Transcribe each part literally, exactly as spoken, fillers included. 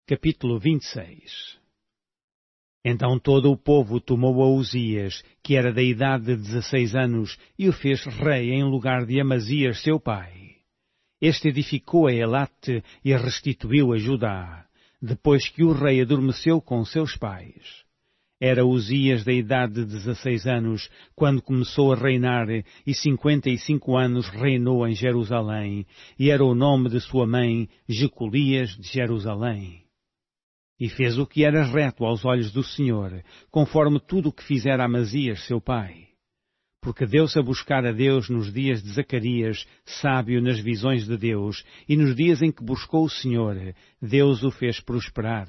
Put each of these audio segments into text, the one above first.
Capítulo vinte e seis. Então todo o povo tomou a Uzias, que era da idade de dezesseis anos, e o fez rei em lugar de Amazias seu pai. Este edificou a Elate e restituiu a Judá, depois que o rei adormeceu com seus pais. Era Uzias da idade de dezesseis anos, quando começou a reinar, e cinquenta e cinco anos reinou em Jerusalém, e era o nome de sua mãe Jecolias de Jerusalém. E fez o que era reto aos olhos do Senhor, conforme tudo o que fizera Amazias seu pai. Porque deu-se a buscar a Deus nos dias de Zacarias, sábio nas visões de Deus, e nos dias em que buscou o Senhor, Deus o fez prosperar.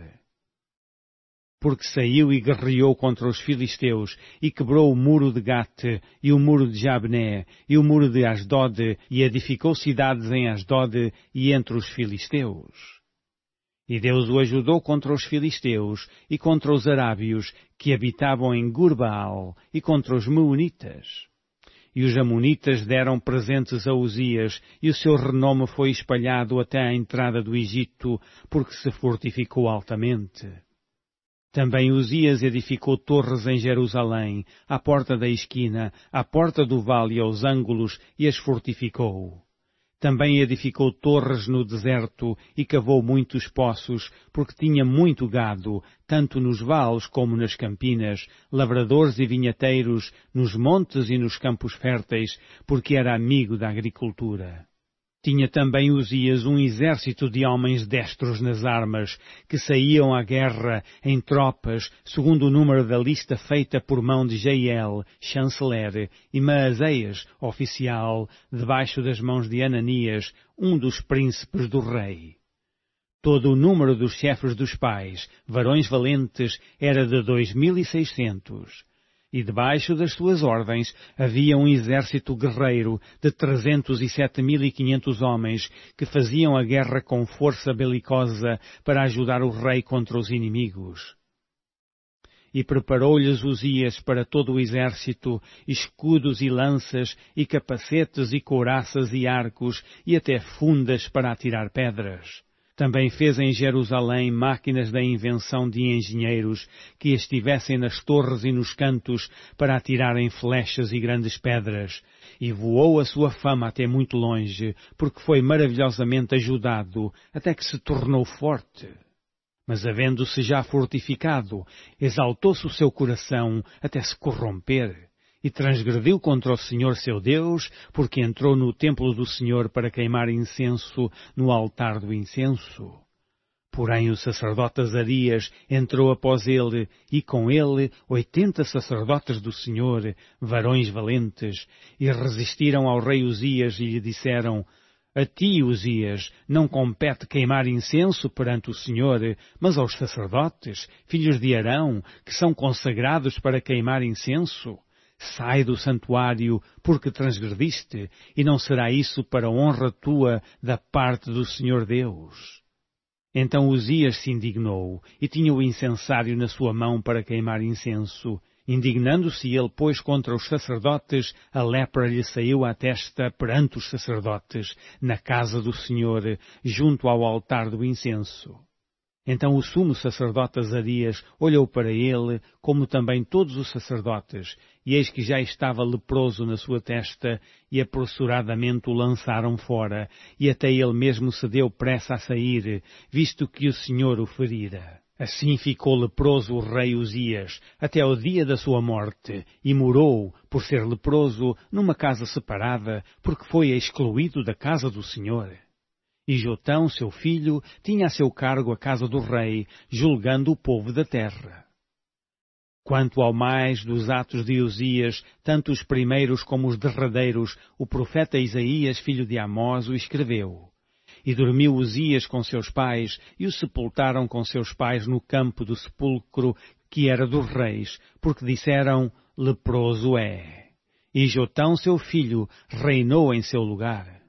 Porque saiu e guerreou contra os filisteus, e quebrou o muro de Gate, e o muro de Jabné, e o muro de Asdod, e edificou cidades em Asdod e entre os filisteus. E Deus o ajudou contra os filisteus, e contra os arábios, que habitavam em Gurbaal, e contra os meunitas. E os amonitas deram presentes a Uzias, e o seu renome foi espalhado até à entrada do Egito, porque se fortificou altamente. Também Uzias edificou torres em Jerusalém, à porta da esquina, à porta do vale e aos ângulos, e as fortificou. Também edificou torres no deserto e cavou muitos poços, porque tinha muito gado, tanto nos vales como nas campinas, lavradores e vinhateiros, nos montes e nos campos férteis, porque era amigo da agricultura. Tinha também Uzias um exército de homens destros nas armas, que saíam à guerra em tropas, segundo o número da lista feita por mão de Jeiel, chanceler, e Maazéias, oficial, debaixo das mãos de Ananias, um dos príncipes do rei. Todo o número dos chefes dos pais, varões valentes, era de dois mil e seiscentos. E debaixo das suas ordens havia um exército guerreiro de trezentos e sete mil e quinhentos homens que faziam a guerra com força belicosa para ajudar o rei contra os inimigos. E preparou-lhes Uzias para todo o exército escudos e lanças e capacetes e couraças e arcos e até fundas para atirar pedras. Também fez em Jerusalém máquinas da invenção de engenheiros que estivessem nas torres e nos cantos para atirarem flechas e grandes pedras. E voou a sua fama até muito longe, porque foi maravilhosamente ajudado, até que se tornou forte. Mas havendo-se já fortificado, exaltou-se o seu coração até se corromper. E transgrediu contra o Senhor seu Deus, porque entrou no templo do Senhor para queimar incenso no altar do incenso. Porém o sacerdote Azarias entrou após ele, e com ele oitenta sacerdotes do Senhor, varões valentes, e resistiram ao rei Uzias e lhe disseram: A ti, Uzias, não compete queimar incenso perante o Senhor, mas aos sacerdotes, filhos de Arão, que são consagrados para queimar incenso. Sai do santuário, porque transgrediste, e não será isso para honra tua da parte do Senhor Deus. Então Uzias se indignou, e tinha o incensário na sua mão para queimar incenso. Indignando-se ele, pois, contra os sacerdotes, a lepra lhe saiu à testa perante os sacerdotes, na casa do Senhor, junto ao altar do incenso. Então o sumo sacerdote Azarias olhou para ele, como também todos os sacerdotes, e eis que já estava leproso na sua testa, e apressuradamente o lançaram fora, e até ele mesmo se deu pressa a sair, visto que o Senhor o ferira. Assim ficou leproso o rei Uzias, até ao dia da sua morte, e morou, por ser leproso, numa casa separada, porque foi excluído da casa do Senhor. E Jotão, seu filho, tinha a seu cargo a casa do rei, julgando o povo da terra. Quanto ao mais dos atos de Uzias, tanto os primeiros como os derradeiros, o profeta Isaías, filho de Amós, o escreveu. E dormiu Uzias com seus pais, e o sepultaram com seus pais no campo do sepulcro, que era dos reis, porque disseram: leproso é. E Jotão, seu filho, reinou em seu lugar.